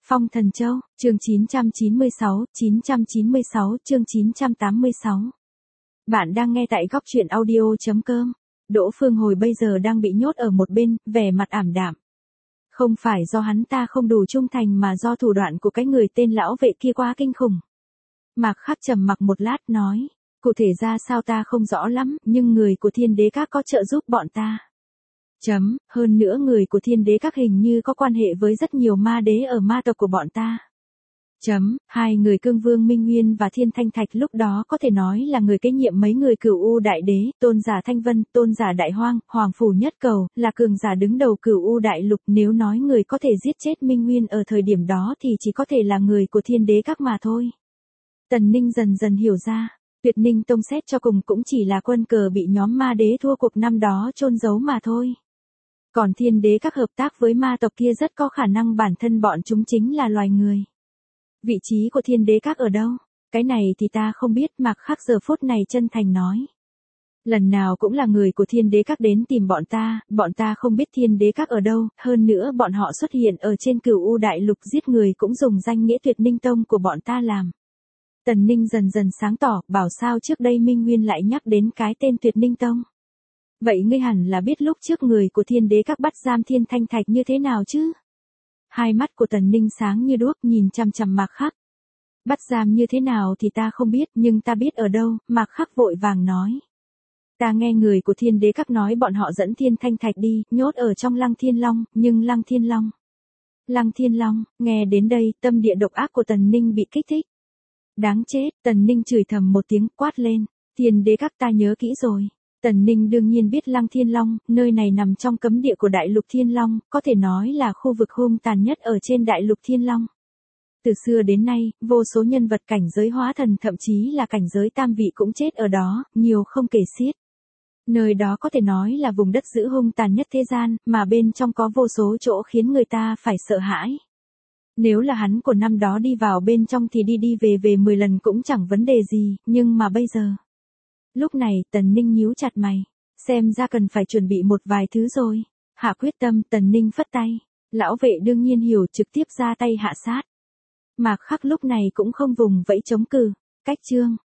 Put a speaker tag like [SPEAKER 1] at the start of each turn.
[SPEAKER 1] Phong Thần Châu, chương 996, chương 986. Bạn đang nghe tại góc truyện audio.com. Đỗ Phương Hồi bây giờ đang bị nhốt ở một bên, vẻ mặt ảm đạm. Không phải do hắn ta không đủ trung thành mà do thủ đoạn của cái người tên lão vệ kia quá kinh khủng. Mạc Khắc trầm mặc một lát nói, cụ thể ra sao ta không rõ lắm, nhưng người của Thiên Đế Các có trợ giúp bọn ta. Hơn nữa người của Thiên Đế Các hình như có quan hệ với rất nhiều ma đế ở ma tộc của bọn ta. Hai người Cương Vương Minh Nguyên và Thiên Thanh Thạch lúc đó có thể nói là người kế nhiệm mấy người Cửu U Đại Đế, Tôn giả Thanh Vân, Tôn giả Đại Hoang, Hoàng Phủ Nhất Cầu, là cường giả đứng đầu Cửu U Đại Lục. Nếu nói người có thể giết chết Minh Nguyên ở thời điểm đó thì chỉ có thể là người của Thiên Đế Các mà thôi. Tần Ninh dần dần hiểu ra, Tuyệt Ninh Tông xét cho cùng cũng chỉ là quân cờ bị nhóm ma đế thua cuộc năm đó chôn giấu mà thôi. Còn Thiên Đế Các hợp tác với ma tộc kia rất có khả năng bản thân bọn chúng chính là loài người. Vị trí của Thiên Đế Các ở đâu? Cái này thì ta không biết, Mạc Khắc giờ phút này chân thành nói. Lần nào cũng là người của Thiên Đế Các đến tìm bọn ta không biết Thiên Đế Các ở đâu, hơn nữa bọn họ xuất hiện ở trên Cửu U Đại Lục giết người cũng dùng danh nghĩa Tuyệt Ninh Tông của bọn ta làm. Tần Ninh dần dần sáng tỏ, bảo sao trước đây Minh Nguyên lại nhắc đến cái tên Tuyệt Ninh Tông. Vậy ngươi hẳn là biết lúc trước người của Thiên Đế Các bắt giam Thiên Thanh Thạch như thế nào chứ? Hai mắt của Tần Ninh sáng như đuốc nhìn chằm chằm Mạc Khắc. Bắt giam như thế nào thì ta không biết, nhưng ta biết ở đâu, Mạc Khắc vội vàng nói. Ta nghe người của Thiên Đế Các nói bọn họ dẫn Thiên Thanh Thạch đi, nhốt ở trong Lăng Thiên Long, nhưng Lăng Thiên Long, nghe đến đây, tâm địa độc ác của Tần Ninh bị kích thích. Đáng chết, Tần Ninh chửi thầm một tiếng quát lên, Thiên Đế Các ta nhớ kỹ rồi. Tần Ninh đương nhiên biết Lăng Thiên Long, nơi này nằm trong cấm địa của Đại Lục Thiên Long, có thể nói là khu vực hung tàn nhất ở trên Đại Lục Thiên Long. Từ xưa đến nay, vô số nhân vật cảnh giới hóa thần thậm chí là cảnh giới tam vị cũng chết ở đó, nhiều không kể xiết. Nơi đó có thể nói là vùng đất giữ hung tàn nhất thế gian, mà bên trong có vô số chỗ khiến người ta phải sợ hãi. Nếu là hắn của năm đó đi vào bên trong thì đi về 10 lần cũng chẳng vấn đề gì, nhưng mà bây giờ. Lúc này, Tần Ninh nhíu chặt mày, xem ra cần phải chuẩn bị một vài thứ rồi. Hạ quyết tâm, Tần Ninh phất tay, lão vệ đương nhiên hiểu, trực tiếp ra tay hạ sát. Mạc Khắc lúc này cũng không vùng vẫy chống cự, cách chương,